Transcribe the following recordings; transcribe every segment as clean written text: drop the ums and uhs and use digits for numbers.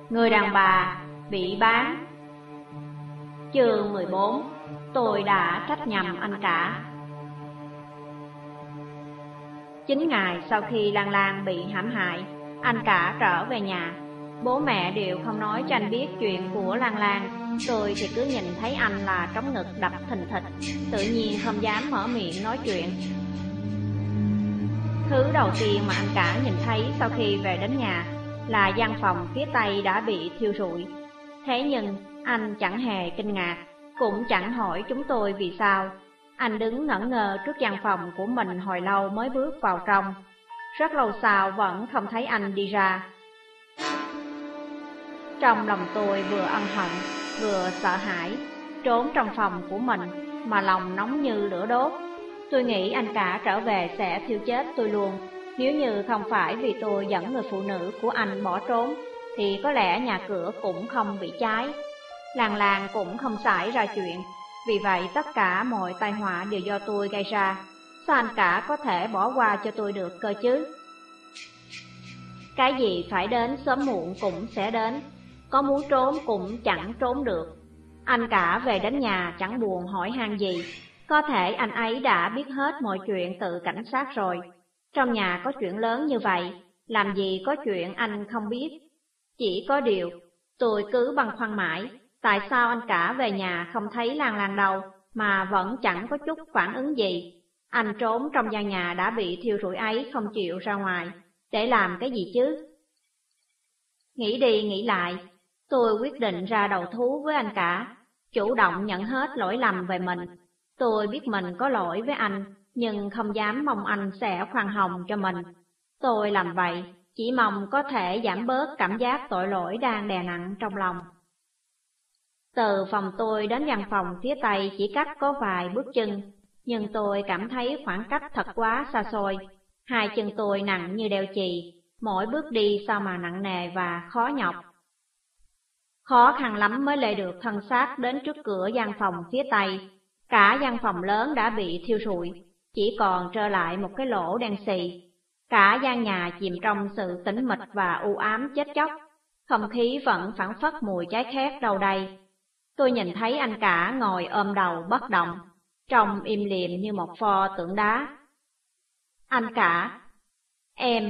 Người đàn bà bị bán. Chương 14. Tôi đã trách nhầm anh cả. 9 ngày sau khi Lan Lan bị hãm hại, anh cả trở về nhà. Bố mẹ đều không nói cho anh biết chuyện của Lan Lan. Tôi thì cứ nhìn thấy anh là trống ngực đập thình thịch, tự nhiên không dám mở miệng nói chuyện. Thứ đầu tiên mà anh cả nhìn thấy sau khi về đến nhà là văn phòng phía Tây đã bị thiêu rụi. Thế nhưng anh chẳng hề kinh ngạc, cũng chẳng hỏi chúng tôi vì sao. Anh đứng ngẩn ngơ trước văn phòng của mình hồi lâu mới bước vào trong. Rất lâu sau vẫn không thấy anh đi ra. Trong lòng tôi vừa ân hận, vừa sợ hãi, trốn trong phòng của mình mà lòng nóng như lửa đốt. Tôi nghĩ anh cả trở về sẽ thiêu chết tôi luôn. Nếu như không phải vì tôi dẫn người phụ nữ của anh bỏ trốn, thì có lẽ nhà cửa cũng không bị cháy. Lan Lan cũng không xảy ra chuyện. Vì vậy tất cả mọi tai họa đều do tôi gây ra. Sao anh cả có thể bỏ qua cho tôi được cơ chứ? Cái gì phải đến sớm muộn cũng sẽ đến. Có muốn trốn cũng chẳng trốn được. Anh cả về đến nhà chẳng buồn hỏi han gì. Có thể anh ấy đã biết hết mọi chuyện từ cảnh sát rồi. Trong nhà có chuyện lớn như vậy, làm gì có chuyện anh không biết. Chỉ có điều, tôi cứ băn khoăn mãi, tại sao anh cả về nhà không thấy Lan Lan đâu, mà vẫn chẳng có chút phản ứng gì. Anh trốn trong gian nhà đã bị thiêu rụi ấy không chịu ra ngoài, để làm cái gì chứ? Nghĩ đi nghĩ lại, tôi quyết định ra đầu thú với anh cả, chủ động nhận hết lỗi lầm về mình. Tôi biết mình có lỗi với anh, nhưng không dám mong anh sẽ khoan hồng cho mình. Tôi làm vậy, chỉ mong có thể giảm bớt cảm giác tội lỗi đang đè nặng trong lòng. Từ phòng tôi đến văn phòng phía Tây chỉ cách có vài bước chân, nhưng tôi cảm thấy khoảng cách thật quá xa xôi. Hai chân tôi nặng như đeo chì, mỗi bước đi sao mà nặng nề và khó nhọc. Khó khăn lắm mới lê được thân xác đến trước cửa văn phòng phía Tây. Cả văn phòng lớn đã bị thiêu rụi, chỉ còn trơ lại một cái lỗ đen xì. Cả gian nhà chìm trong sự tĩnh mịch và u ám chết chóc. Không khí vẫn phảng phất mùi cháy khét đâu đây. Tôi nhìn thấy anh cả ngồi ôm đầu bất động, trông im lìm như một pho tượng đá. Anh cả, em.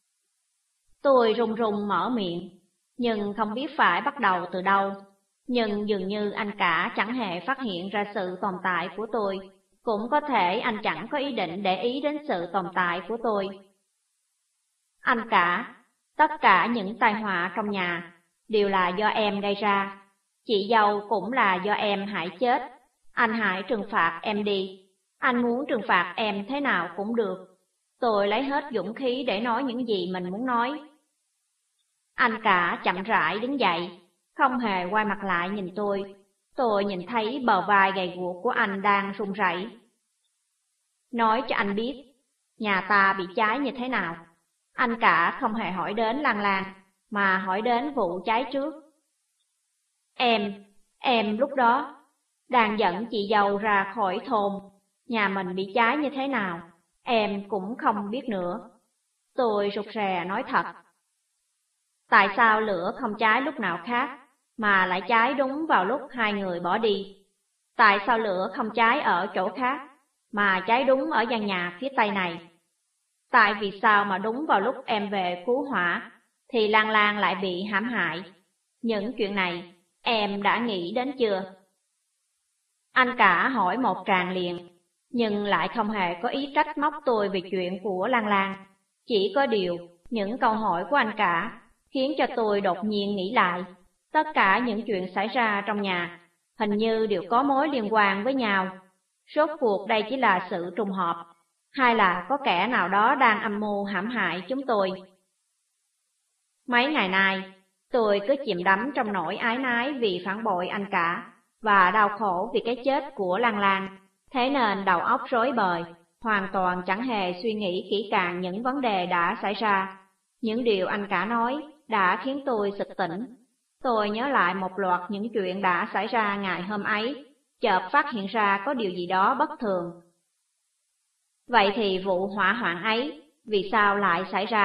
Tôi run run mở miệng, nhưng không biết phải bắt đầu từ đâu. Nhưng dường như anh cả chẳng hề phát hiện ra sự tồn tại của tôi. Cũng có thể anh chẳng có ý định để ý đến sự tồn tại của tôi. Anh cả, tất cả những tai họa trong nhà đều là do em gây ra. Chị dâu cũng là do em hại chết. Anh hãy trừng phạt em đi. Anh muốn trừng phạt em thế nào cũng được. Tôi lấy hết dũng khí để nói những gì mình muốn nói. Anh cả chậm rãi đứng dậy, không hề quay mặt lại nhìn tôi. Tôi nhìn thấy bờ vai gầy guộc của anh đang run rẩy. Nói cho anh biết, nhà ta bị cháy như thế nào. Anh cả không hề hỏi đến Lan Lan, mà hỏi đến vụ cháy trước. Em lúc đó đang dẫn chị dâu ra khỏi thôn. Nhà mình bị cháy như thế nào, em cũng không biết nữa. Tôi rụt rè nói thật. Tại sao lửa không cháy lúc nào khác, mà lại cháy đúng vào lúc hai người bỏ đi? Tại sao lửa không cháy ở chỗ khác, mà cháy đúng ở gian nhà phía Tây này? Tại vì sao mà đúng vào lúc em về cứu hỏa, thì Lan Lan lại bị hãm hại? Những chuyện này em đã nghĩ đến chưa? Anh cả hỏi một tràng liền, nhưng lại không hề có ý trách móc tôi về chuyện của Lan Lan. Chỉ có điều, những câu hỏi của anh cả khiến cho tôi đột nhiên nghĩ lại. Tất cả những chuyện xảy ra trong nhà hình như đều có mối liên quan với nhau. Rốt cuộc đây chỉ là sự trùng hợp, hay là có kẻ nào đó đang âm mưu hãm hại chúng tôi? Mấy ngày nay, tôi cứ chìm đắm trong nỗi áy náy vì phản bội anh cả, và đau khổ vì cái chết của Lan Lan. Thế nên đầu óc rối bời, hoàn toàn chẳng hề suy nghĩ kỹ càng những vấn đề đã xảy ra. Những điều anh cả nói đã khiến tôi sực tỉnh. Tôi nhớ lại một loạt những chuyện đã xảy ra ngày hôm ấy, chợt phát hiện ra có điều gì đó bất thường. Vậy thì vụ hỏa hoạn ấy, vì sao lại xảy ra?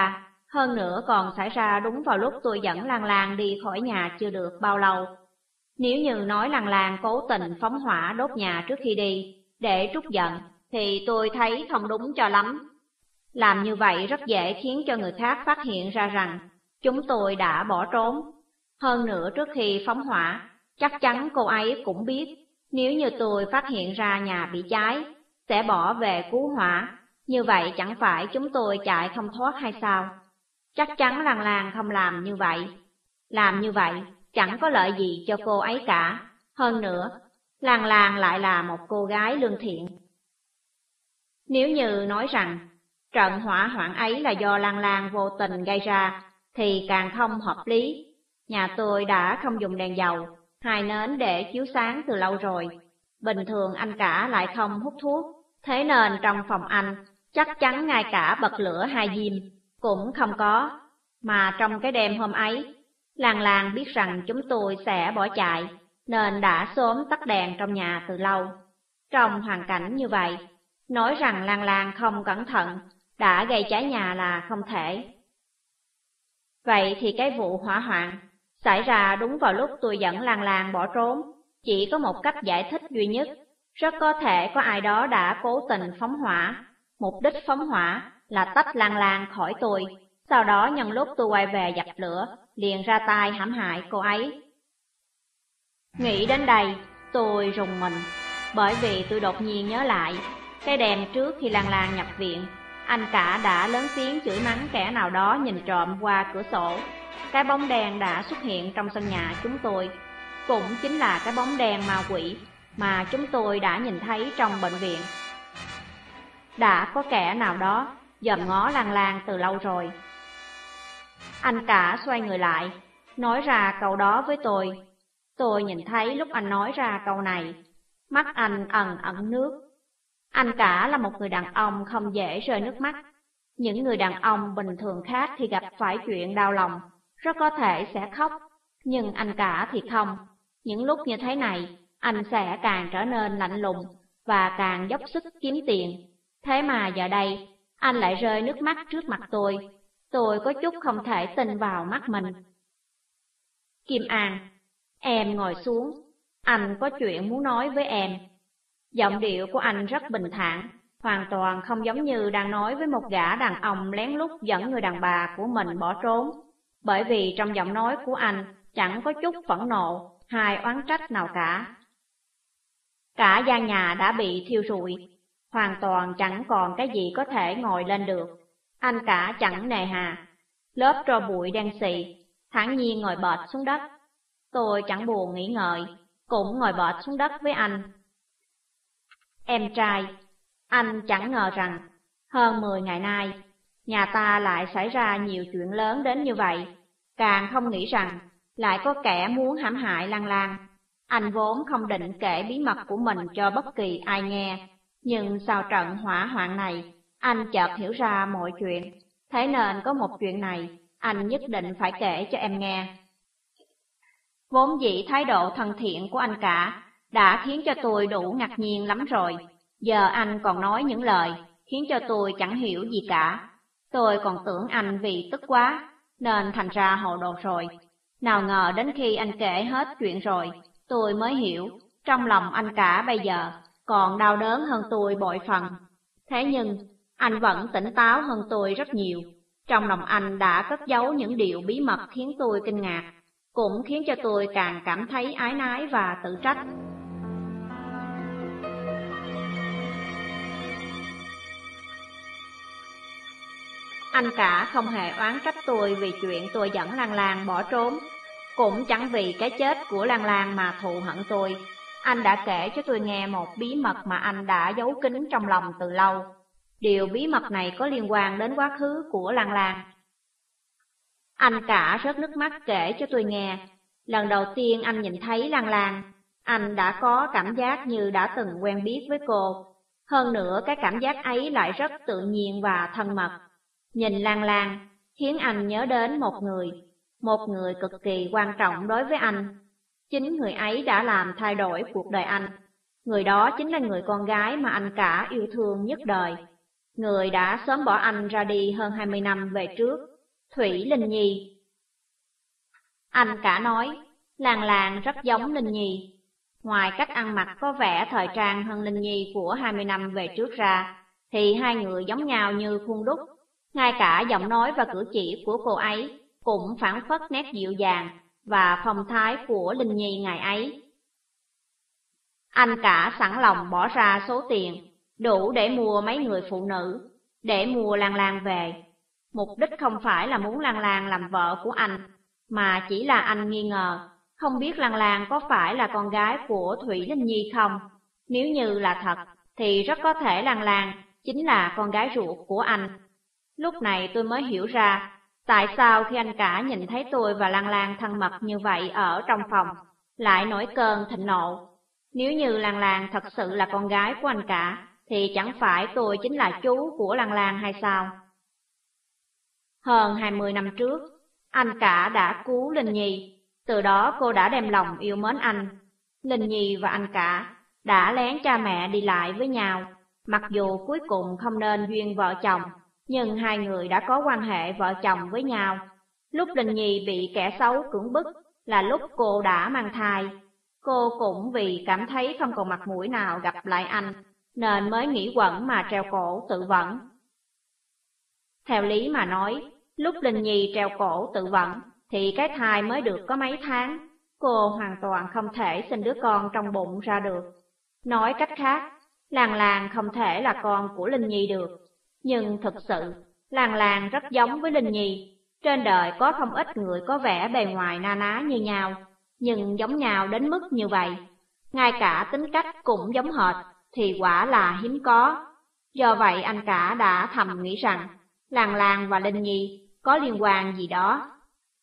Hơn nữa còn xảy ra đúng vào lúc tôi dẫn Lan Lan đi khỏi nhà chưa được bao lâu. Nếu như nói Lan Lan cố tình phóng hỏa đốt nhà trước khi đi, để trút giận, thì tôi thấy không đúng cho lắm. Làm như vậy rất dễ khiến cho người khác phát hiện ra rằng chúng tôi đã bỏ trốn. Hơn nữa trước khi phóng hỏa, chắc chắn cô ấy cũng biết, nếu như tôi phát hiện ra nhà bị cháy, sẽ bỏ về cứu hỏa. Như vậy chẳng phải chúng tôi chạy không thoát hay sao? Chắc chắn Lan Lan không làm như vậy. Làm như vậy chẳng có lợi gì cho cô ấy cả. Hơn nữa, Lan Lan lại là một cô gái lương thiện. Nếu như nói rằng trận hỏa hoạn ấy là do Lan Lan vô tình gây ra, thì càng không hợp lý. Nhà tôi đã không dùng đèn dầu, hai nến để chiếu sáng từ lâu rồi. Bình thường anh cả lại không hút thuốc, thế nên trong phòng anh chắc chắn ngay cả bật lửa hai diêm cũng không có. Mà trong cái đêm hôm ấy, Lan Lan biết rằng chúng tôi sẽ bỏ chạy, nên đã sớm tắt đèn trong nhà từ lâu. Trong hoàn cảnh như vậy, nói rằng Lan Lan không cẩn thận đã gây cháy nhà là không thể. Vậy thì cái vụ hỏa hoạn xảy ra đúng vào lúc tôi dẫn Lan Lan bỏ trốn, chỉ có một cách giải thích duy nhất. Rất có thể có ai đó đã cố tình phóng hỏa. Mục đích phóng hỏa là tách Lan Lan khỏi tôi, sau đó nhân lúc tôi quay về dập lửa, liền ra tay hãm hại cô ấy. Nghĩ đến đây, tôi rùng mình, bởi vì tôi đột nhiên nhớ lại, cái đêm trước khi Lan Lan nhập viện, anh cả đã lớn tiếng chửi mắng kẻ nào đó nhìn trộm qua cửa sổ. Cái bóng đen đã xuất hiện trong sân nhà chúng tôi, cũng chính là cái bóng đen ma quỷ mà chúng tôi đã nhìn thấy trong bệnh viện. Đã có kẻ nào đó dòm ngó Lan Lan từ lâu rồi. Anh cả xoay người lại, nói ra câu đó với tôi. Tôi nhìn thấy lúc anh nói ra câu này, mắt anh ẩn ẩn nước. Anh cả là một người đàn ông không dễ rơi nước mắt. Những người đàn ông bình thường khác thì gặp phải chuyện đau lòng, rất có thể sẽ khóc. Nhưng anh cả thì không. Những lúc như thế này, anh sẽ càng trở nên lạnh lùng và càng dốc sức kiếm tiền. Thế mà giờ đây, anh lại rơi nước mắt trước mặt tôi. Tôi có chút không thể tin vào mắt mình. Kim An, em ngồi xuống. Anh có chuyện muốn nói với em. Giọng điệu của anh rất bình thản, hoàn toàn không giống như đang nói với một gã đàn ông lén lút dẫn người đàn bà của mình bỏ trốn. Bởi vì trong giọng nói của anh chẳng có chút phẫn nộ hay oán trách nào cả. Cả gian nhà đã bị thiêu rụi, hoàn toàn chẳng còn cái gì có thể ngồi lên được. Anh cả chẳng nề hà, lớp tro bụi đen xì, thản nhiên ngồi bệt xuống đất. Tôi chẳng buồn nghĩ ngợi, cũng ngồi bệt xuống đất với anh. Em trai, anh chẳng ngờ rằng hơn 10 ngày nay, nhà ta lại xảy ra nhiều chuyện lớn đến như vậy. Càng không nghĩ rằng lại có kẻ muốn hãm hại Lan Lan. Anh vốn không định kể bí mật của mình cho bất kỳ ai nghe. Nhưng sau trận hỏa hoạn này, anh chợt hiểu ra mọi chuyện. Thế nên có một chuyện này, anh nhất định phải kể cho em nghe. Vốn dĩ thái độ thân thiện của anh cả đã khiến cho tôi đủ ngạc nhiên lắm rồi. Giờ anh còn nói những lời khiến cho tôi chẳng hiểu gì cả. Tôi còn tưởng anh vì tức quá nên thành ra hồ đồ rồi. Nào ngờ đến khi anh kể hết chuyện rồi, tôi mới hiểu trong lòng anh cả bây giờ còn đau đớn hơn tôi bội phần. Thế nhưng anh vẫn tỉnh táo hơn tôi rất nhiều. Trong lòng anh đã cất giấu những điều bí mật khiến tôi kinh ngạc, cũng khiến cho tôi càng cảm thấy áy náy và tự trách. Anh cả không hề oán trách tôi vì chuyện tôi dẫn Lan Lan bỏ trốn, cũng chẳng vì cái chết của Lan Lan mà thù hận tôi. Anh đã kể cho tôi nghe một bí mật mà anh đã giấu kín trong lòng từ lâu. Điều bí mật này có liên quan đến quá khứ của Lan Lan. Anh cả rớt nước mắt kể cho tôi nghe. Lần đầu tiên anh nhìn thấy Lan Lan, anh đã có cảm giác như đã từng quen biết với cô. Hơn nữa cái cảm giác ấy lại rất tự nhiên và thân mật. Nhìn Lan Lan khiến anh nhớ đến một người cực kỳ quan trọng đối với anh. Chính người ấy đã làm thay đổi cuộc đời anh. Người đó chính là người con gái mà anh cả yêu thương nhất đời. Người đã sớm bỏ anh ra đi hơn 20 năm về trước. Thủy Linh Nhi. Anh cả nói, Lan Lan rất giống Linh Nhi. Ngoài cách ăn mặc có vẻ thời trang hơn Linh Nhi của 20 năm về trước ra, thì hai người giống nhau như khuôn đúc. Ngay cả giọng nói và cử chỉ của cô ấy cũng phảng phất nét dịu dàng và phong thái của Linh Nhi ngày ấy. Anh cả sẵn lòng bỏ ra số tiền đủ để mua mấy người phụ nữ, để mua Lan Lan về. Mục đích không phải là muốn Lan Lan làm vợ của anh, mà chỉ là anh nghi ngờ, không biết Lan Lan có phải là con gái của Thủy Linh Nhi không. Nếu như là thật, thì rất có thể Lan Lan chính là con gái ruột của anh. Lúc này tôi mới hiểu ra, tại sao khi anh cả nhìn thấy tôi và Lan Lan thân mật như vậy ở trong phòng, lại nổi cơn thịnh nộ. Nếu như Lan Lan thật sự là con gái của anh cả, thì chẳng phải tôi chính là chú của Lan Lan hay sao? Hơn 20 năm trước, anh cả đã cứu Linh Nhi, từ đó cô đã đem lòng yêu mến anh. Linh Nhi và anh cả đã lén cha mẹ đi lại với nhau, mặc dù cuối cùng không nên duyên vợ chồng, nhưng hai người đã có quan hệ vợ chồng với nhau. Lúc Linh Nhi bị kẻ xấu cưỡng bức là lúc cô đã mang thai. Cô cũng vì cảm thấy không còn mặt mũi nào gặp lại anh, nên mới nghĩ quẩn mà treo cổ tự vẫn. Theo lý mà nói, lúc Linh Nhi treo cổ tự vẫn, thì cái thai mới được có mấy tháng, cô hoàn toàn không thể sinh đứa con trong bụng ra được. Nói cách khác, Lan Lan không thể là con của Linh Nhi được. Nhưng thực sự, Lan Lan rất giống với Linh Nhi. Trên đời có không ít người có vẻ bề ngoài na ná như nhau, nhưng giống nhau đến mức như vậy. Ngay cả tính cách cũng giống hệt, thì quả là hiếm có. Do vậy anh cả đã thầm nghĩ rằng, Lan Lan và Linh Nhi có liên quan gì đó.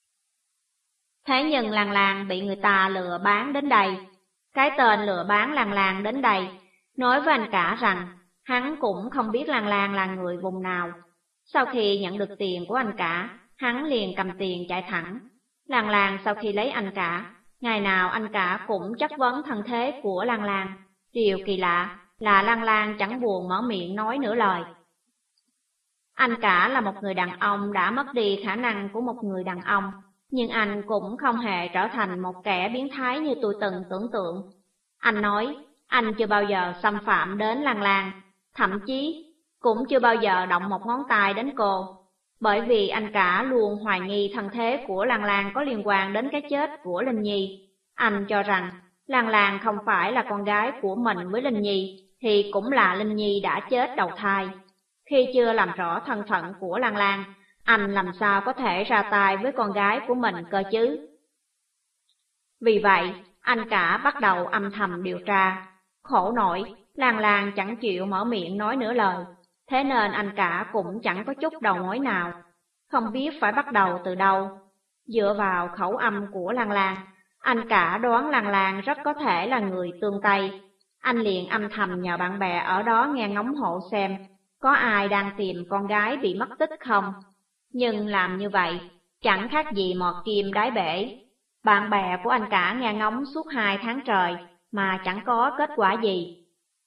Thế nhưng Lan Lan bị người ta lừa bán đến đây. Cái tên lừa bán Lan Lan đến đây, nói với anh cả rằng hắn cũng không biết Lan Lan là người vùng nào. Sau khi nhận được tiền của anh cả, hắn liền cầm tiền chạy thẳng. Lan Lan sau khi lấy anh cả, ngày nào anh cả cũng chất vấn thân thế của Lan Lan. Điều kỳ lạ là Lan Lan chẳng buồn mở miệng nói nửa lời. Anh cả là một người đàn ông đã mất đi khả năng của một người đàn ông, nhưng anh cũng không hề trở thành một kẻ biến thái như tôi từng tưởng tượng. Anh nói, anh chưa bao giờ xâm phạm đến Lan Lan, thậm chí cũng chưa bao giờ động một ngón tay đến cô, bởi vì anh cả luôn hoài nghi thân thế của Lan Lan có liên quan đến cái chết của Linh Nhi. Anh cho rằng Lan Lan không phải là con gái của mình với Linh Nhi, thì cũng là Linh Nhi đã chết đầu thai. Khi chưa làm rõ thân phận của Lan Lan, anh làm sao có thể ra tay với con gái của mình cơ chứ? Vì vậy, anh cả bắt đầu âm thầm điều tra. Khổ nổi, Lan Lan chẳng chịu mở miệng nói nửa lời, thế nên anh cả cũng chẳng có chút đầu mối nào, không biết phải bắt đầu từ đâu. Dựa vào khẩu âm của Lan Lan, anh cả đoán Lan Lan rất có thể là người tương Tây. Anh liền âm thầm nhờ bạn bè ở đó nghe ngóng hộ xem có ai đang tìm con gái bị mất tích không. Nhưng làm như vậy chẳng khác gì mò kim đáy bể. Bạn bè của anh cả nghe ngóng suốt 2 tháng trời mà chẳng có kết quả gì.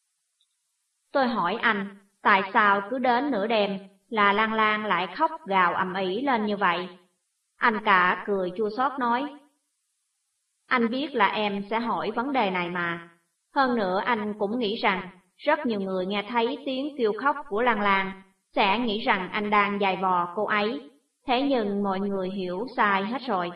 Tôi hỏi anh, tại sao cứ đến nửa đêm là Lan Lan lại khóc gào ầm ĩ lên như vậy? Anh cả cười chua xót nói, anh biết là em sẽ hỏi vấn đề này mà. Hơn nữa anh cũng nghĩ rằng rất nhiều người nghe thấy tiếng kêu khóc của Lan Lan sẽ nghĩ rằng anh đang giày vò cô ấy. Thế nhưng mọi người hiểu sai hết rồi.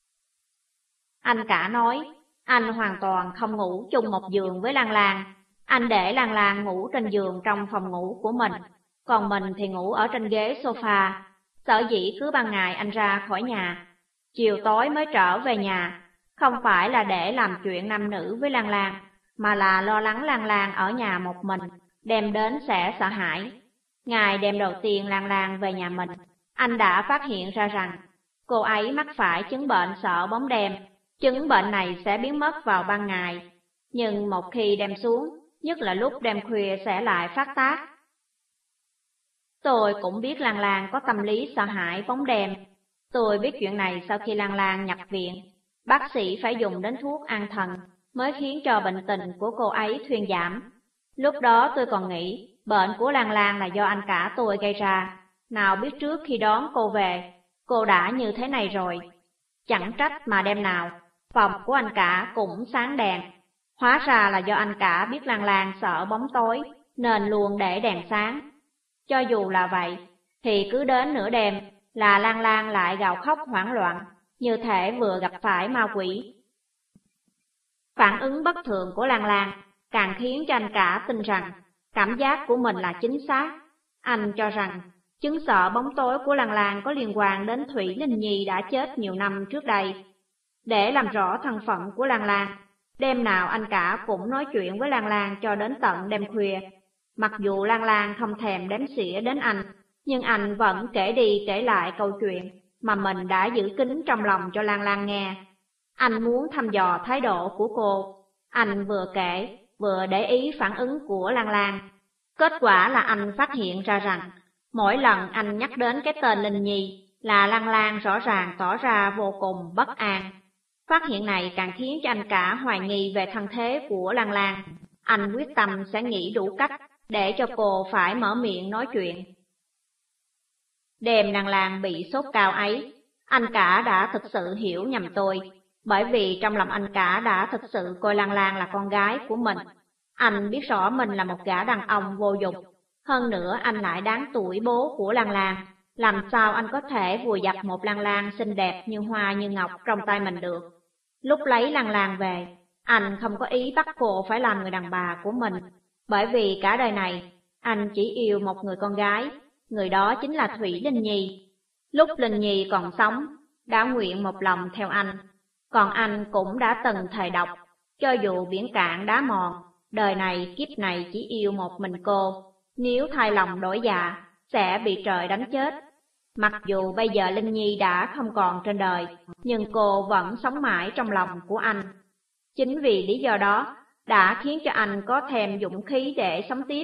Anh cả nói, anh hoàn toàn không ngủ chung một giường với Lan Lan. Anh để Lan Lan ngủ trên giường trong phòng ngủ của mình, còn mình thì ngủ ở trên ghế sofa. Sở dĩ cứ ban ngày anh ra khỏi nhà, chiều tối mới trở về nhà, không phải là để làm chuyện nam nữ với Lan Lan, mà là lo lắng Lan Lan ở nhà một mình, đem đến sẽ sợ hãi. Ngày đêm đầu tiên Lan Lan về nhà mình, anh đã phát hiện ra rằng cô ấy mắc phải chứng bệnh sợ bóng đêm. Chứng bệnh này sẽ biến mất vào ban ngày, nhưng một khi đêm xuống, nhất là lúc đêm khuya sẽ lại phát tác. Tôi cũng biết Lan Lan có tâm lý sợ hãi bóng đêm. Tôi biết chuyện này sau khi Lan Lan nhập viện. Bác sĩ phải dùng đến thuốc an thần mới khiến cho bệnh tình của cô ấy thuyên giảm. Lúc đó tôi còn nghĩ bệnh của Lan Lan là do anh cả tôi gây ra. Nào biết trước khi đón cô về, cô đã như thế này rồi. Chẳng trách mà đêm nào, phòng của anh cả cũng sáng đèn. Hóa ra là do anh cả biết Lan Lan sợ bóng tối, nên luôn để đèn sáng. Cho dù là vậy, thì cứ đến nửa đêm là Lan Lan lại gào khóc hoảng loạn, như thể vừa gặp phải ma quỷ. Phản ứng bất thường của Lan Lan càng khiến cho anh cả tin rằng cảm giác của mình là chính xác. Anh cho rằng chứng sợ bóng tối của Lan Lan có liên quan đến Thủy Linh Nhi đã chết nhiều năm trước đây. Để làm rõ thân phận của Lan Lan, đêm nào anh cả cũng nói chuyện với Lan Lan cho đến tận đêm khuya. Mặc dù Lan Lan không thèm đếm xỉa đến anh, nhưng anh vẫn kể đi kể lại câu chuyện mà mình đã giữ kín trong lòng cho Lan Lan nghe. Anh muốn thăm dò thái độ của cô. Anh vừa kể, vừa để ý phản ứng của Lan Lan. Kết quả là anh phát hiện ra rằng, mỗi lần anh nhắc đến cái tên Linh Nhi là Lan Lan rõ ràng tỏ ra vô cùng bất an. Phát hiện này càng khiến cho anh cả hoài nghi về thân thế của Lan Lan. Anh quyết tâm sẽ nghĩ đủ cách để cho cô phải mở miệng nói chuyện. Đêm Lan Lan bị sốt cao ấy, anh cả đã thực sự hiểu nhầm tôi, bởi vì trong lòng anh cả đã thực sự coi Lan Lan là con gái của mình. Anh biết rõ mình là một gã đàn ông vô dụng, hơn nữa anh lại đáng tuổi bố của Lan Lan. Làm sao anh có thể vùi dập một Lan Lan xinh đẹp như hoa như ngọc trong tay mình được? Lúc lấy Lan Lan về, anh không có ý bắt cô phải làm người đàn bà của mình, bởi vì cả đời này, anh chỉ yêu một người con gái, người đó chính là Thủy Linh Nhi. Lúc Linh Nhi còn sống, đã nguyện một lòng theo anh, còn anh cũng đã từng thề độc, cho dù biển cạn đá mòn, đời này kiếp này chỉ yêu một mình cô, nếu thay lòng đổi dạ, sẽ bị trời đánh chết. Mặc dù bây giờ Linh Nhi đã không còn trên đời, nhưng cô vẫn sống mãi trong lòng của anh. Chính vì lý do đó, đã khiến cho anh có thêm dũng khí để sống tiếp.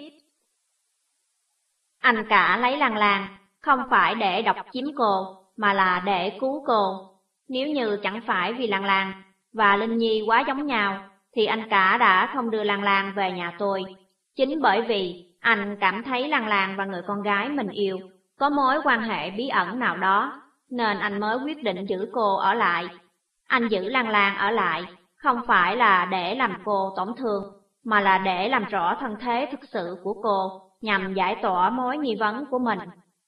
Anh cả lấy Lan Lan, không phải để độc chiếm cô, mà là để cứu cô. Nếu như chẳng phải vì Lan Lan và Linh Nhi quá giống nhau, thì anh cả đã không đưa Lan Lan về nhà tôi. Chính bởi vì anh cảm thấy Lan Lan và người con gái mình yêu có mối quan hệ bí ẩn nào đó, nên anh mới quyết định giữ cô ở lại. Anh giữ Lan Lan ở lại không phải là để làm cô tổn thương, mà là để làm rõ thân thế thực sự của cô, nhằm giải tỏa mối nghi vấn của mình.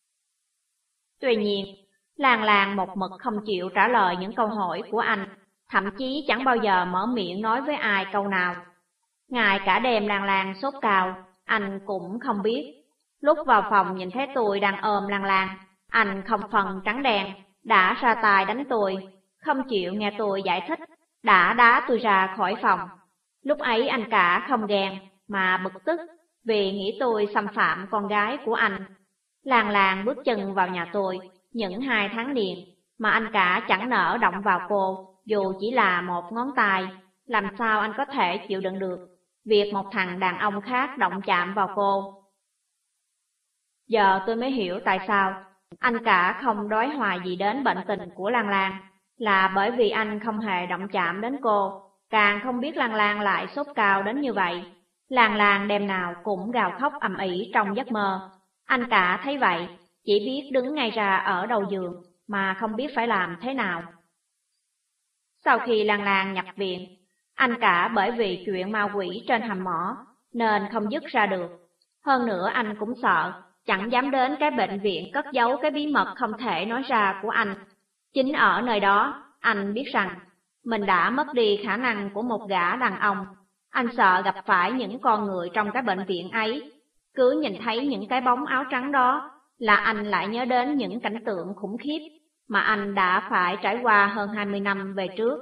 Tuy nhiên, Lan Lan một mực không chịu trả lời những câu hỏi của anh, thậm chí chẳng bao giờ mở miệng nói với ai câu nào. Ngay cả đêm Lan Lan sốt cao, anh cũng không biết. Lúc vào phòng nhìn thấy tôi đang ôm Lan Lan, anh không phần trắng đen, đã ra tay đánh tôi, không chịu nghe tôi giải thích, đã đá tôi ra khỏi phòng. Lúc ấy anh cả không ghen, mà bực tức, vì nghĩ tôi xâm phạm con gái của anh. Lan Lan bước chân vào nhà tôi, những 2 tháng liền, mà anh cả chẳng nỡ động vào cô, dù chỉ là một ngón tay. Làm sao anh có thể chịu đựng được việc một thằng đàn ông khác động chạm vào cô? Giờ tôi mới hiểu tại sao anh cả không đối hoài gì đến bệnh tình của Lan Lan, là bởi vì anh không hề động chạm đến cô, càng không biết Lan Lan lại sốt cao đến như vậy. Lan Lan đêm nào cũng gào khóc ầm ĩ trong giấc mơ. Anh cả thấy vậy, chỉ biết đứng ngay ra ở đầu giường, mà không biết phải làm thế nào. Sau khi Lan Lan nhập viện, anh cả bởi vì chuyện ma quỷ trên hầm mỏ, nên không dứt ra được. Hơn nữa anh cũng sợ, chẳng dám đến cái bệnh viện cất giấu cái bí mật không thể nói ra của anh. Chính ở nơi đó, anh biết rằng mình đã mất đi khả năng của một gã đàn ông. Anh sợ gặp phải những con người trong cái bệnh viện ấy. Cứ nhìn thấy những cái bóng áo trắng đó là anh lại nhớ đến những cảnh tượng khủng khiếp mà anh đã phải trải qua hơn 20 năm về trước.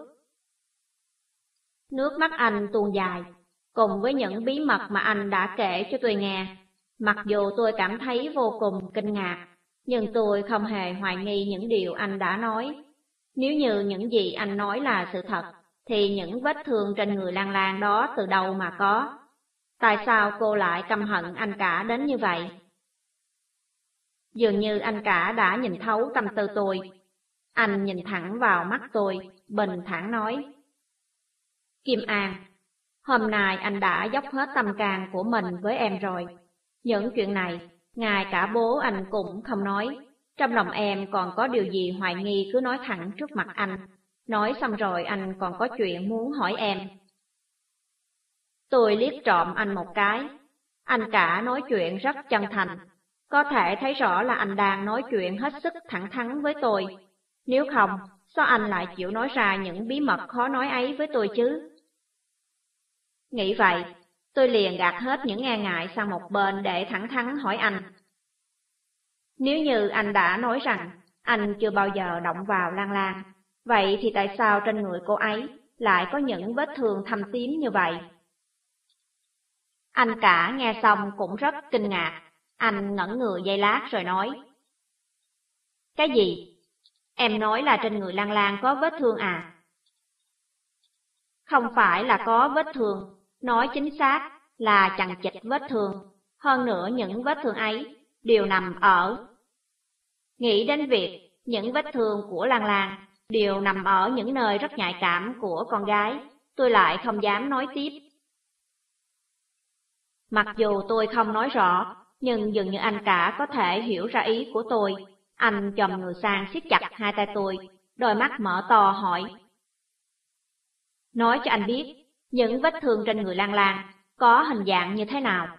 Nước mắt anh tuôn dài, cùng với những bí mật mà anh đã kể cho tôi nghe. Mặc dù tôi cảm thấy vô cùng kinh ngạc, nhưng tôi không hề hoài nghi những điều anh đã nói. Nếu như những gì anh nói là sự thật, thì những vết thương trên người Lan Lan đó từ đâu mà có? Tại sao cô lại căm hận anh cả đến như vậy? Dường như anh cả đã nhìn thấu tâm tư tôi. Anh nhìn thẳng vào mắt tôi, bình thản nói: Kim An, hôm nay anh đã dốc hết tâm can của mình với em rồi. Những chuyện này, ngay cả bố anh cũng không nói. trong lòng em còn có điều gì hoài nghi cứ nói thẳng trước mặt anh. Nói xong rồi anh còn có chuyện muốn hỏi em. Tôi liếc trộm anh một cái. Anh cả nói chuyện rất chân thành. Có thể thấy rõ là anh đang nói chuyện hết sức thẳng thắn với tôi. Nếu không, sao anh lại chịu nói ra những bí mật khó nói ấy với tôi chứ? Nghĩ vậy, tôi liền gạt hết những e ngại sang một bên để thẳng thắn hỏi anh. Nếu như anh đã nói rằng anh chưa bao giờ động vào Lan Lan, vậy thì tại sao trên người cô ấy lại có những vết thương thâm tím như vậy? Anh cả nghe xong cũng rất kinh ngạc. Anh ngẩn người giây lát rồi nói. Cái gì? Em nói là trên người Lan Lan có vết thương à? Không phải là có vết thương, nói chính xác là chằng chịt vết thương. Hơn nữa những vết thương ấy đều nằm ở... Nghĩ đến việc những vết thương của Lan Lan đều nằm ở những nơi rất nhạy cảm của con gái, tôi lại không dám nói tiếp. Mặc dù tôi không nói rõ, nhưng dường như anh cả có thể hiểu ra ý của tôi. Anh chồm người sang siết chặt hai tay tôi, đôi mắt mở to hỏi. Nói cho anh biết, những vết thương trên người Lan Lan có hình dạng như thế nào?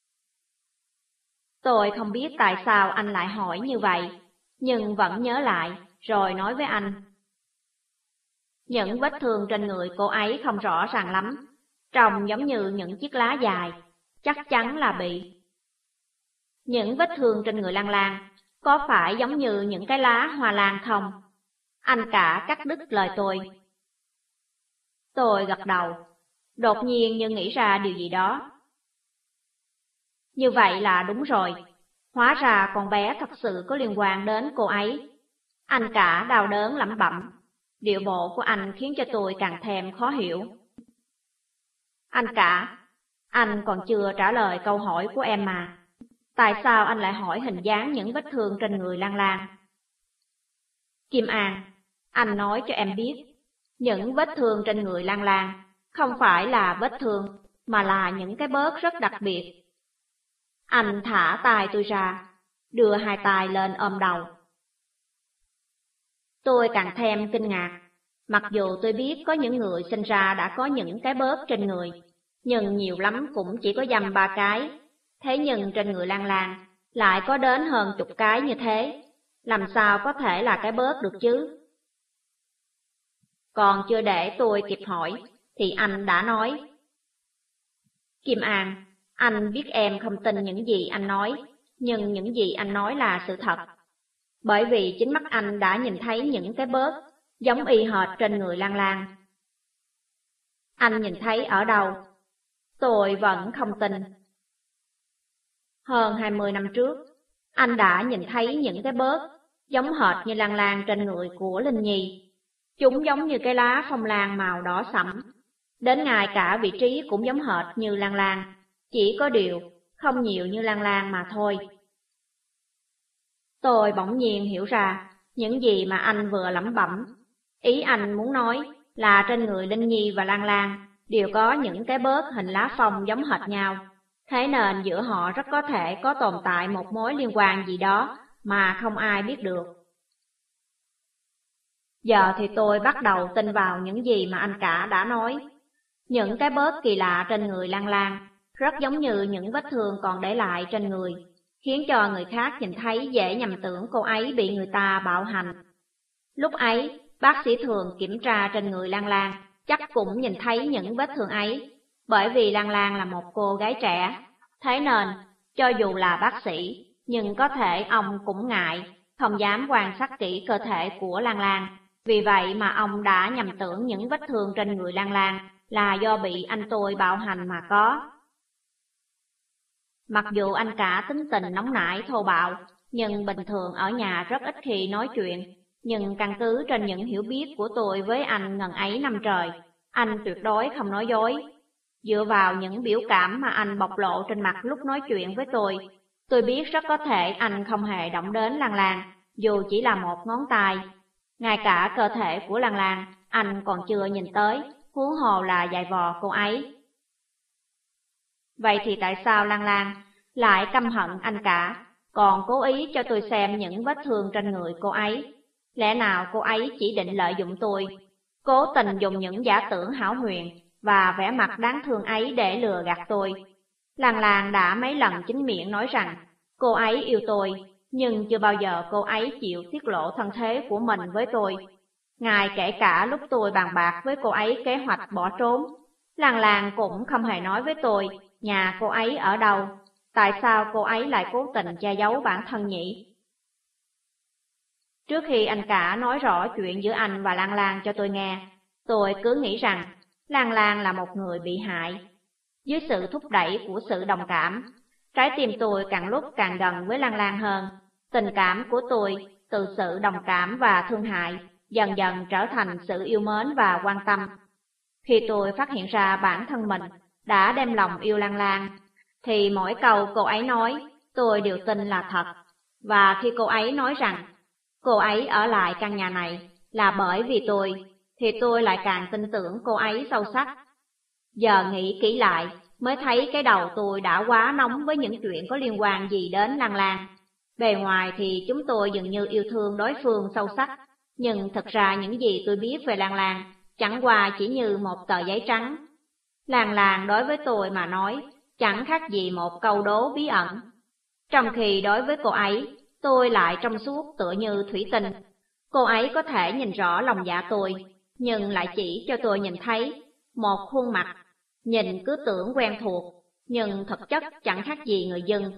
Tôi không biết tại sao anh lại hỏi như vậy, nhưng vẫn nhớ lại, rồi nói với anh. Những vết thương trên người cô ấy không rõ ràng lắm, trông giống như những chiếc lá dài, chắc chắn là bị. Những vết thương trên người Lan Lan có phải giống như những cái lá hoa lan không? Anh cả cắt đứt lời tôi. Tôi gật đầu, đột nhiên như nghĩ ra điều gì đó. Như vậy là đúng rồi, hóa ra con bé thật sự có liên quan đến cô ấy. Anh cả đau đớn lẩm bẩm, điệu bộ của anh khiến cho tôi càng thêm khó hiểu. Anh cả, anh còn chưa trả lời câu hỏi của em mà. Tại sao anh lại hỏi hình dáng những vết thương trên người Lan Lan? Kim An, anh nói cho em biết, những vết thương trên người Lan Lan không phải là vết thương, mà là những cái bớt rất đặc biệt. Anh thả tay tôi ra, đưa hai tay lên ôm đầu. Tôi càng thêm kinh ngạc, mặc dù tôi biết có những người sinh ra đã có những cái bớt trên người, nhưng nhiều lắm cũng chỉ có dăm 3 cái. Thế nhưng trên người Lan Lan lại có đến hơn 10 cái như thế, làm sao có thể là cái bớt được chứ? Còn chưa để tôi kịp hỏi, thì anh đã nói. Kim An, anh biết em không tin những gì anh nói, nhưng những gì anh nói là sự thật. Bởi vì chính mắt anh đã nhìn thấy những cái bớt giống y hệt trên người Lan Lan. Anh nhìn thấy ở đâu? Tôi vẫn không tin. Hơn 20 năm trước, anh đã nhìn thấy những cái bớt giống hệt như Lan Lan trên người của Linh Nhi. Chúng giống như cái lá phong lan màu đỏ sẫm. Đến ngay cả vị trí cũng giống hệt như Lan Lan, chỉ có điều không nhiều như Lan Lan mà thôi. Tôi bỗng nhiên hiểu ra những gì mà anh vừa lẩm bẩm. Ý anh muốn nói là trên người Linh Nhi và Lan Lan đều có những cái bớt hình lá phong giống hệt nhau. Thế nên giữa họ rất có thể có tồn tại một mối liên quan gì đó mà không ai biết được. Giờ thì tôi bắt đầu tin vào những gì mà anh cả đã nói. Những cái bớt kỳ lạ trên người Lan Lan rất giống như những vết thương còn để lại trên người, khiến cho người khác nhìn thấy dễ nhầm tưởng cô ấy bị người ta bạo hành. Lúc ấy, bác sĩ thường kiểm tra trên người Lan Lan, chắc cũng nhìn thấy những vết thương ấy. Bởi vì Lan Lan là một cô gái trẻ, thế nên, cho dù là bác sĩ, nhưng có thể ông cũng ngại, không dám quan sát kỹ cơ thể của Lan Lan. Vì vậy mà ông đã nhầm tưởng những vết thương trên người Lan Lan là do bị anh tôi bạo hành mà có. Mặc dù anh cả tính tình nóng nảy thô bạo, nhưng bình thường ở nhà rất ít khi nói chuyện. Nhưng căn cứ trên những hiểu biết của tôi với anh ngần ấy năm trời, anh tuyệt đối không nói dối. Dựa vào những biểu cảm mà anh bộc lộ trên mặt lúc nói chuyện với tôi biết rất có thể anh không hề động đến Lan Lan, dù chỉ là một ngón tay. Ngay cả cơ thể của Lan Lan, anh còn chưa nhìn tới, huống hồ là giày vò cô ấy. Vậy thì tại sao Lan Lan lại căm hận anh cả? còn cố ý cho tôi xem những vết thương trên người cô ấy. Lẽ nào cô ấy chỉ định lợi dụng tôi, cố tình dùng những giả tưởng hão huyền và vẻ mặt đáng thương ấy để lừa gạt tôi? Lan Lan đã mấy lần chính miệng nói rằng cô ấy yêu tôi, nhưng chưa bao giờ cô ấy chịu tiết lộ thân thế của mình với tôi. Ngay kể cả lúc tôi bàn bạc với cô ấy kế hoạch bỏ trốn, Lan Lan cũng không hề nói với tôi nhà cô ấy ở đâu. Tại sao cô ấy lại cố tình che giấu bản thân nhỉ? Trước khi anh cả nói rõ chuyện giữa anh và Lan Lan cho tôi nghe, tôi cứ nghĩ rằng Lan Lan là một người bị hại. Dưới sự thúc đẩy của sự đồng cảm, trái tim tôi càng lúc càng gần với Lan Lan hơn. Tình cảm của tôi từ sự đồng cảm và thương hại dần dần trở thành sự yêu mến và quan tâm. Khi tôi phát hiện ra bản thân mình đã đem lòng yêu Lan Lan, thì mỗi câu cô ấy nói tôi đều tin là thật. Và khi cô ấy nói rằng cô ấy ở lại căn nhà này là bởi vì tôi, thì tôi lại càng tin tưởng cô ấy sâu sắc. Giờ nghĩ kỹ lại mới thấy cái đầu tôi đã quá nóng với những chuyện có liên quan gì đến Lan Lan. Bề ngoài thì chúng tôi dường như yêu thương đối phương sâu sắc, nhưng thật ra những gì tôi biết về Lan Lan chẳng qua chỉ như một tờ giấy trắng. Lan Lan đối với tôi mà nói chẳng khác gì một câu đố bí ẩn. Trong khi đối với cô ấy, tôi lại trong suốt tựa như thủy tinh. Cô ấy có thể nhìn rõ lòng dạ tôi, nhưng lại chỉ cho tôi nhìn thấy một khuôn mặt, nhìn cứ tưởng quen thuộc, nhưng thực chất chẳng khác gì người dân.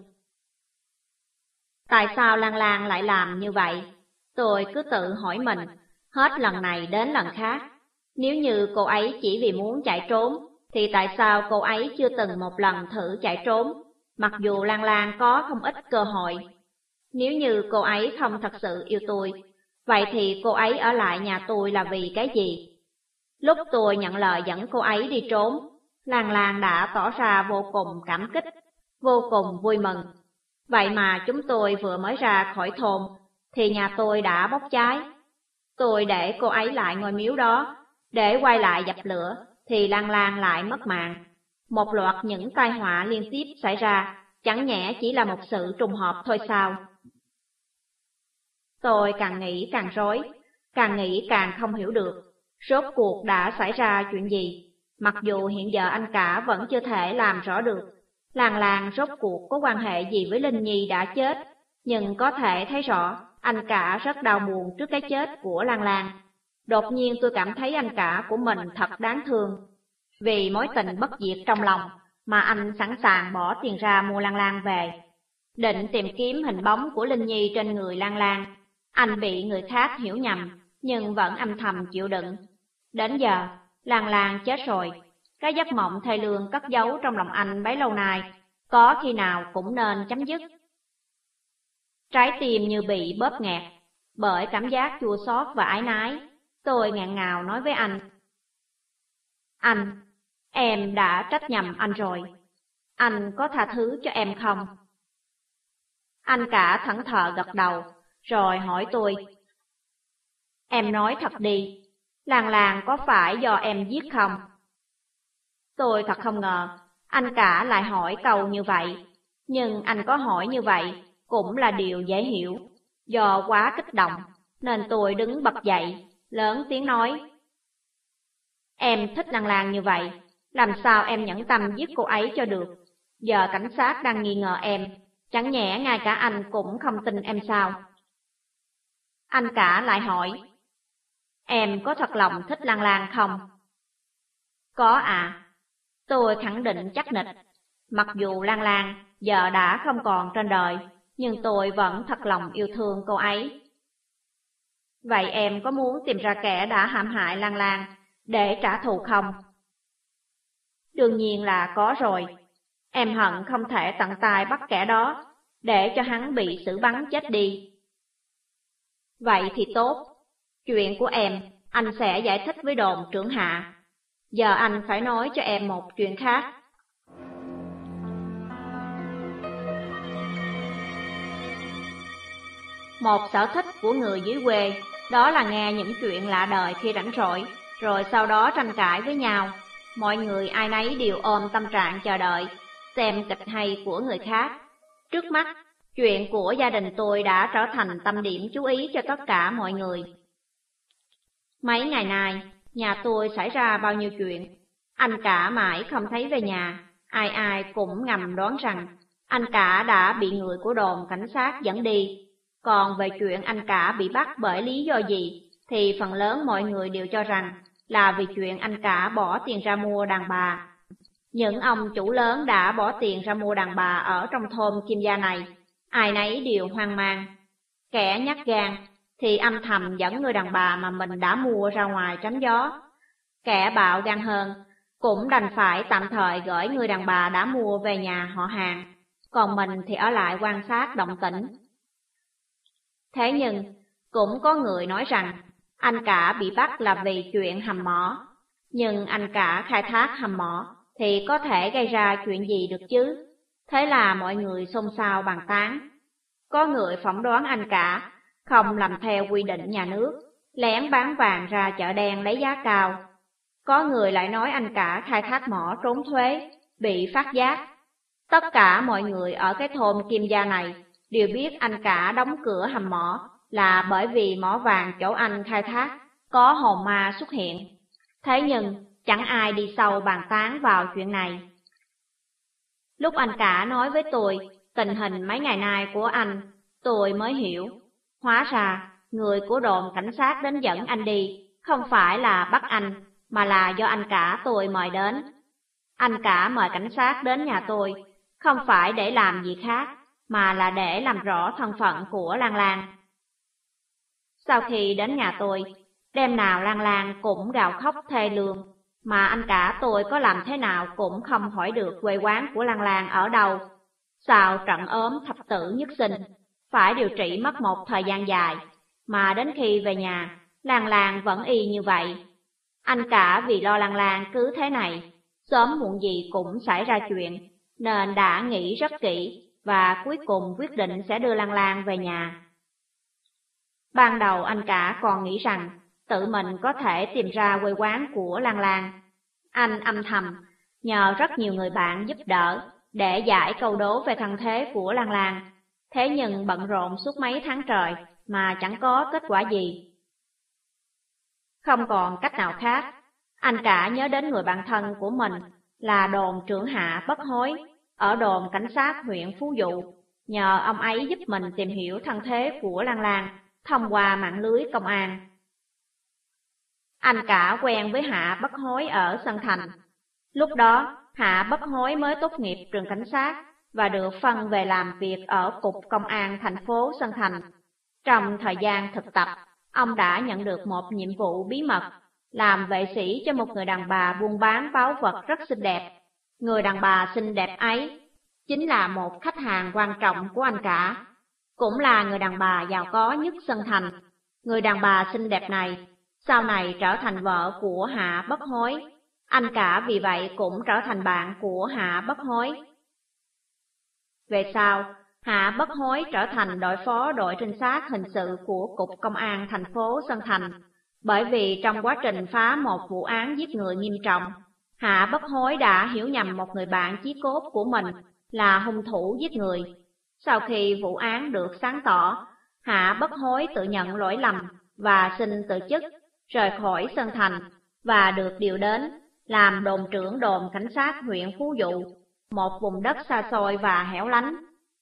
Tại sao Lan Lan lại làm như vậy? Tôi cứ tự hỏi mình, hết lần này đến lần khác. Nếu như cô ấy chỉ vì muốn chạy trốn, thì tại sao cô ấy chưa từng một lần thử chạy trốn, mặc dù Lan Lan có không ít cơ hội? Nếu như cô ấy không thật sự yêu tôi, vậy thì cô ấy ở lại nhà tôi là vì cái gì? Lúc tôi nhận lời dẫn cô ấy đi trốn, Lan Lan đã tỏ ra vô cùng cảm kích, vô cùng vui mừng. Vậy mà chúng tôi vừa mới ra khỏi thôn, thì nhà tôi đã bốc cháy. Tôi để cô ấy lại ngôi miếu đó, để quay lại dập lửa, thì Lan Lan lại mất mạng. Một loạt những tai họa liên tiếp xảy ra, chẳng nhẽ chỉ là một sự trùng hợp thôi sao? Tôi càng nghĩ càng rối, càng nghĩ càng không hiểu được, rốt cuộc đã xảy ra chuyện gì. Mặc dù hiện giờ anh cả vẫn chưa thể làm rõ được Lan Lan rốt cuộc có quan hệ gì với Linh Nhi đã chết, nhưng có thể thấy rõ anh cả rất đau buồn trước cái chết của Lan Lan. Đột nhiên tôi cảm thấy anh cả của mình thật đáng thương. Vì mối tình bất diệt trong lòng mà anh sẵn sàng bỏ tiền ra mua Lan Lan về. Định tìm kiếm hình bóng của Linh Nhi trên người Lan Lan, anh bị người khác hiểu nhầm, nhưng vẫn âm thầm chịu đựng. Đến giờ, Lan Lan chết rồi, cái giấc mộng thê lương cất giấu trong lòng anh bấy lâu nay, có khi nào cũng nên chấm dứt. Trái tim như bị bóp nghẹt, bởi cảm giác chua xót và áy náy, tôi nghẹn ngào nói với anh. Anh, em đã trách nhầm anh rồi, anh có tha thứ cho em không? Anh cả thẫn thờ gật đầu, rồi hỏi tôi. Em nói thật đi, Lan Lan có phải do em giết không? Tôi thật không ngờ, anh cả lại hỏi câu như vậy, nhưng anh có hỏi như vậy cũng là điều dễ hiểu. Do quá kích động, nên tôi đứng bật dậy, lớn tiếng nói. Em thích Lan Lan như vậy, làm sao em nhẫn tâm giết cô ấy cho được? Giờ cảnh sát đang nghi ngờ em, chẳng nhẽ ngay cả anh cũng không tin em sao? Anh cả lại hỏi. Em có thật lòng thích Lan Lan không? Có à. Tôi khẳng định chắc nịch. Mặc dù Lan Lan giờ đã không còn trên đời, nhưng tôi vẫn thật lòng yêu thương cô ấy. Vậy em có muốn tìm ra kẻ đã hãm hại Lan Lan để trả thù không? Đương nhiên là có rồi. Em hận không thể tận tay bắt kẻ đó, để cho hắn bị xử bắn chết đi. Vậy thì tốt. Chuyện của em, anh sẽ giải thích với đồn trưởng hạ. Giờ anh phải nói cho em một chuyện khác. Một sở thích của người dưới quê, đó là nghe những chuyện lạ đời khi rảnh rỗi, rồi sau đó tranh cãi với nhau. Mọi người ai nấy đều ôm tâm trạng chờ đợi, xem kịch hay của người khác. Trước mắt, Chuyện của gia đình tôi đã trở thành tâm điểm chú ý cho tất cả mọi người. Mấy ngày nay, nhà tôi xảy ra bao nhiêu chuyện. Anh cả mãi không thấy về nhà, ai ai cũng ngầm đoán rằng anh cả đã bị người của đồn cảnh sát dẫn đi. Còn về chuyện anh cả bị bắt bởi lý do gì, thì phần lớn mọi người đều cho rằng là vì chuyện anh cả bỏ tiền ra mua đàn bà. Những ông chủ lớn đã bỏ tiền ra mua đàn bà ở trong thôn Kim Gia này, ai nấy đều hoang mang. Kẻ nhát gan thì âm thầm dẫn người đàn bà mà mình đã mua ra ngoài tránh gió. Kẻ bạo gan hơn cũng đành phải tạm thời gửi người đàn bà đã mua về nhà họ hàng, còn mình thì ở lại quan sát động tĩnh. Thế nhưng, cũng có người nói rằng anh cả bị bắt là vì chuyện hầm mỏ. Nhưng anh cả khai thác hầm mỏ thì có thể gây ra chuyện gì được chứ? Thế là mọi người xôn xao bàn tán. Có người phỏng đoán anh cả không làm theo quy định nhà nước, lén bán vàng ra chợ đen lấy giá cao. Có người lại nói anh cả khai thác mỏ trốn thuế, bị phát giác. Tất cả mọi người ở cái thôn Kim Gia này đều biết anh cả đóng cửa hầm mỏ là bởi vì mỏ vàng chỗ anh khai thác có hồn ma xuất hiện. Thế nhưng chẳng ai đi sâu bàn tán vào chuyện này. Lúc anh cả nói với tôi tình hình mấy ngày nay của anh, tôi mới hiểu. Hóa ra người của đồn cảnh sát đến dẫn anh đi không phải là bắt anh, mà là do anh cả tôi mời đến. Anh cả mời cảnh sát đến nhà tôi không phải để làm gì khác, mà là để làm rõ thân phận của Lan Lan. Sau khi đến nhà tôi, đêm nào Lan Lan cũng gào khóc thê lương, mà anh cả tôi có làm thế nào cũng không hỏi được quê quán của Lan Lan ở đâu. Sau trận ốm thập tử nhất sinh, phải điều trị mất một thời gian dài, mà đến khi về nhà, Lan Lan vẫn y như vậy. Anh cả vì lo Lan Lan cứ thế này, sớm muộn gì cũng xảy ra chuyện, nên đã nghĩ rất kỹ và cuối cùng quyết định sẽ đưa Lan Lan về nhà. Ban đầu anh cả còn nghĩ rằng tự mình có thể tìm ra quê quán của Lan Lan. Anh âm thầm nhờ rất nhiều người bạn giúp đỡ để giải câu đố về thân thế của Lan Lan. Thế nhưng bận rộn suốt mấy tháng trời mà chẳng có kết quả gì. Không còn cách nào khác, anh cả nhớ đến người bạn thân của mình là đồn trưởng Hạ Bất Hối ở đồn cảnh sát huyện Phú Dụ, nhờ ông ấy giúp mình tìm hiểu thân thế của Lan Lan thông qua mạng lưới công an. Anh cả quen với Hạ Bất Hối ở Sơn Thành. Lúc đó, Hạ Bất Hối mới tốt nghiệp trường cảnh sát và được phân về làm việc ở Cục Công an thành phố Sơn Thành. Trong thời gian thực tập, ông đã nhận được một nhiệm vụ bí mật, làm vệ sĩ cho một người đàn bà buôn bán báu vật rất xinh đẹp. Người đàn bà xinh đẹp ấy chính là một khách hàng quan trọng của anh cả, cũng là người đàn bà giàu có nhất Sơn Thành. Người đàn bà xinh đẹp này sau này trở thành vợ của Hạ Bất Hối. Anh cả vì vậy cũng trở thành bạn của Hạ Bất Hối. Về sau, Hạ Bất Hối trở thành đội phó đội trinh sát hình sự của Cục Công an thành phố Sơn Thành. Bởi vì trong quá trình phá một vụ án giết người nghiêm trọng, Hạ Bất Hối đã hiểu nhầm một người bạn chí cốt của mình là hung thủ giết người. Sau khi vụ án được sáng tỏ, Hạ Bất Hối tự nhận lỗi lầm và xin từ chức, rời khỏi Sơn Thành và được điều đến làm đồn trưởng đồn cảnh sát huyện Phú Dụ, một vùng đất xa xôi và hẻo lánh.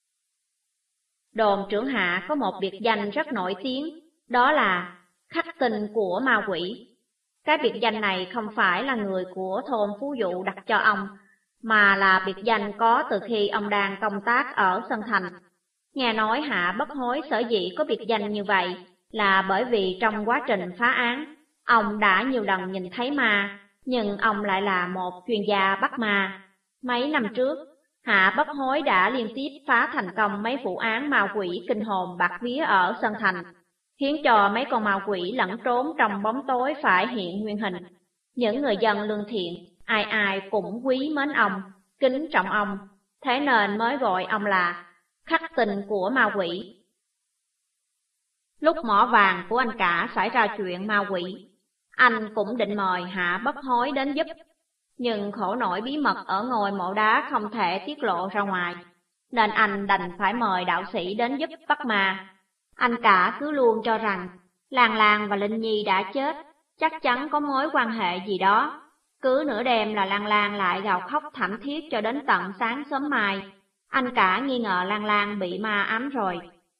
Đồn trưởng Hạ có một biệt danh rất nổi tiếng, đó là khách tinh của ma quỷ. Cái biệt danh này không phải là người của thôn Phú Dụ đặt cho ông, mà là biệt danh có từ khi ông đang công tác ở Sơn Thành. Nghe nói Hạ Bất Hối sở dĩ có biệt danh như vậy là bởi vì trong quá trình phá án, ông đã nhiều lần nhìn thấy ma, nhưng ông lại là một chuyên gia bắt ma. Mấy năm trước, Hạ Bất Hối đã liên tiếp phá thành công mấy vụ án ma quỷ kinh hồn bạt vía ở Sơn Thành, khiến cho mấy con ma quỷ lẫn trốn trong bóng tối phải hiện nguyên hình. Những người dân lương thiện, ai ai cũng quý mến ông, kính trọng ông, thế nên mới gọi ông là khách tinh của ma quỷ. Lúc mỏ vàng của anh cả xảy ra chuyện ma quỷ, anh cũng định mời Hạ Bất Hối đến giúp, nhưng khổ nổi bí mật ở ngôi mộ đá không thể tiết lộ ra ngoài, nên anh đành phải mời đạo sĩ đến giúp bắt ma. Anh cả cứ luôn cho rằng Lan Lan và Linh Nhi đã chết, chắc chắn có mối quan hệ gì đó. Cứ nửa đêm là Lan Lan lại gào khóc thảm thiết cho đến tận sáng sớm mai. Anh cả nghi ngờ Lan Lan bị ma ám rồi.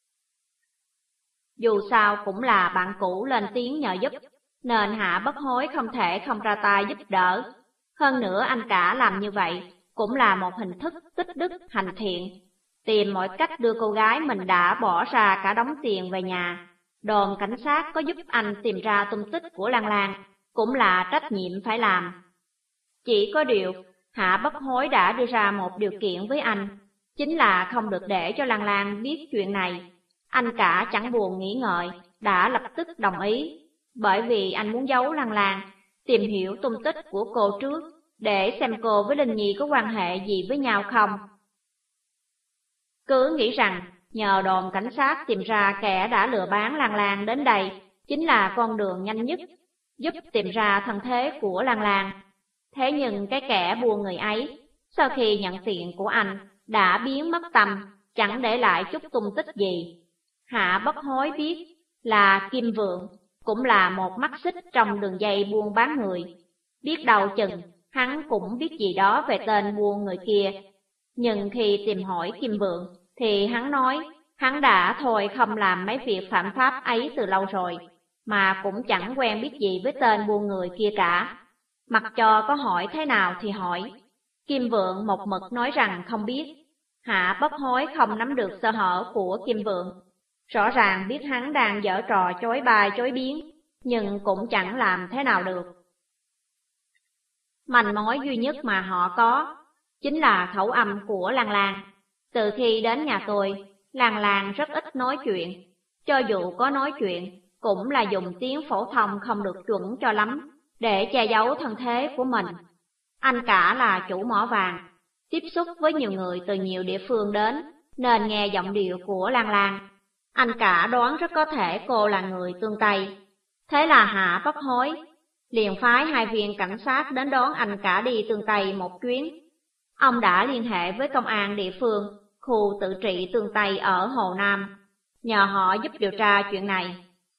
Dù sao cũng là bạn cũ lên tiếng nhờ giúp, nên Hạ Bất Hối không thể không ra tay giúp đỡ. Hơn nữa anh cả làm như vậy cũng là một hình thức tích đức hành thiện, tìm mọi cách đưa cô gái mình đã bỏ ra cả đống tiền về nhà. Đồn cảnh sát có giúp anh tìm ra tung tích của Lan Lan cũng là trách nhiệm phải làm. Chỉ có điều, Hạ Bất Hối đã đưa ra một điều kiện với anh, chính là không được để cho Lan Lan biết chuyện này. Anh cả chẳng buồn nghĩ ngợi, đã lập tức đồng ý, bởi vì anh muốn giấu Lan Lan, tìm hiểu tung tích của cô trước, để xem cô với Linh Nhi có quan hệ gì với nhau không. Cứ nghĩ rằng nhờ đồn cảnh sát tìm ra kẻ đã lừa bán Lan Lan đến đây chính là con đường nhanh nhất, giúp tìm ra thân thế của Lan Lan. Thế nhưng cái kẻ buôn người ấy, sau khi nhận tiền của anh, đã biến mất tăm, chẳng để lại chút tung tích gì. Hạ Bất Hối biết là Kim Vượng cũng là một mắt xích trong đường dây buôn bán người. Biết đầu chừng, hắn cũng biết gì đó về tên buôn người kia. Nhưng khi tìm hỏi Kim Vượng, thì hắn nói hắn đã thôi không làm mấy việc phạm pháp ấy từ lâu rồi, mà cũng chẳng quen biết gì với tên buôn người kia cả. Mặc cho có hỏi thế nào thì hỏi, Kim Vượng một mực nói rằng không biết. Hạ Bất Hối không nắm được sơ hở của Kim Vượng, rõ ràng biết hắn đang giở trò chối bài chối biến, nhưng cũng chẳng làm thế nào được. Manh mối duy nhất mà họ có chính là khẩu âm của Lan Lan. Từ khi đến nhà tôi, Lan Lan rất ít nói chuyện, cho dù có nói chuyện cũng là dùng tiếng phổ thông không được chuẩn cho lắm, để che giấu thân thế của mình. Anh cả là chủ mỏ vàng, tiếp xúc với nhiều người từ nhiều địa phương đến, nên nghe giọng điệu của Lan Lan. Anh cả đoán rất có thể cô là người Tương Tây. Thế là Hạ Bất Hối liền phái 2 viên cảnh sát đến đón anh cả đi Tương Tây một chuyến. Ông đã liên hệ với công an địa phương, khu tự trị Tương Tây ở Hồ Nam, nhờ họ giúp điều tra chuyện này.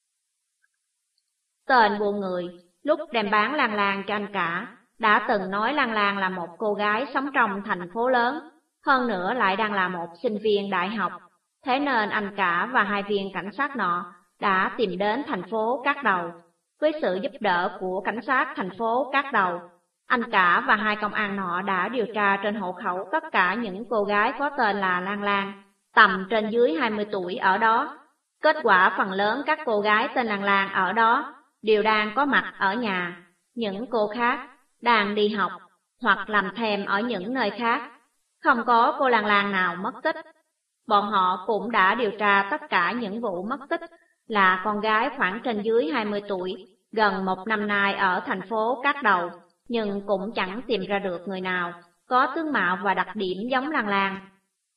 Tên buôn người lúc đem bán Lan Lan cho anh cả đã từng nói Lan Lan là một cô gái sống trong thành phố lớn, hơn nữa lại đang là một sinh viên đại học. Thế nên anh cả và 2 viên cảnh sát nọ đã tìm đến thành phố Cát Đầu. Với sự giúp đỡ của cảnh sát thành phố Cát Đầu, anh cả và 2 công an nọ đã điều tra trên hộ khẩu tất cả những cô gái có tên là Lan Lan, tầm trên dưới 20 tuổi ở đó. Kết quả phần lớn các cô gái tên Lan Lan ở đó đều đang có mặt ở nhà, những cô khác đang đi học hoặc làm thêm ở những nơi khác. Không có cô Lan Lan nào mất tích. Bọn họ cũng đã điều tra tất cả những vụ mất tích là con gái khoảng trên dưới 20 tuổi, gần 1 năm nay ở thành phố Cát Đầu, nhưng cũng chẳng tìm ra được người nào có tướng mạo và đặc điểm giống Lan Lan.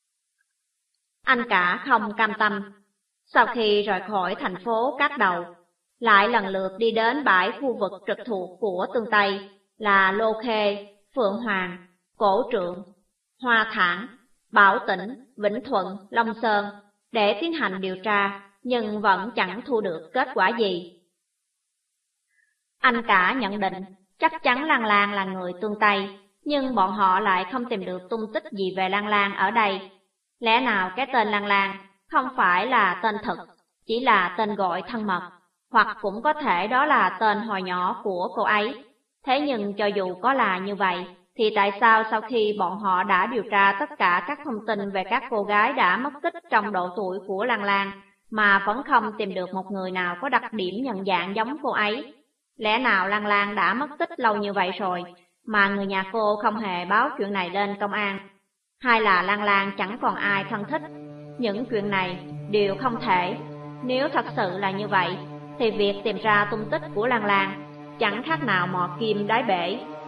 Anh cả không cam tâm. Sau khi rời khỏi thành phố Cát Đầu, lại lần lượt đi đến 7 khu vực trực thuộc của Tương Tây là Lô Khê, Phượng Hoàng, Cổ Trượng, Hoa Thản, Bảo Tĩnh, Vĩnh Thuận, Long Sơn để tiến hành điều tra, nhưng vẫn chẳng thu được kết quả gì. Anh cả nhận định chắc chắn Lan Lan là người Tương Tây, nhưng bọn họ lại không tìm được tung tích gì về Lan Lan ở đây. Lẽ nào cái tên Lan Lan không phải là tên thật, chỉ là tên gọi thân mật, hoặc cũng có thể đó là tên hồi nhỏ của cô ấy. Thế nhưng cho dù có là như vậy, thì tại sao sau khi bọn họ đã điều tra tất cả các thông tin về các cô gái đã mất tích trong độ tuổi của Lan Lan, mà vẫn không tìm được một người nào có đặc điểm nhận dạng giống cô ấy? Lẽ nào Lan Lan đã mất tích lâu như vậy rồi, mà người nhà cô không hề báo chuyện này lên công an? Hay là Lan Lan chẳng còn ai thân thích? Những chuyện này đều không thể. Nếu thật sự là như vậy, thì việc tìm ra tung tích của Lan Lan chẳng khác nào mò kim đáy bể.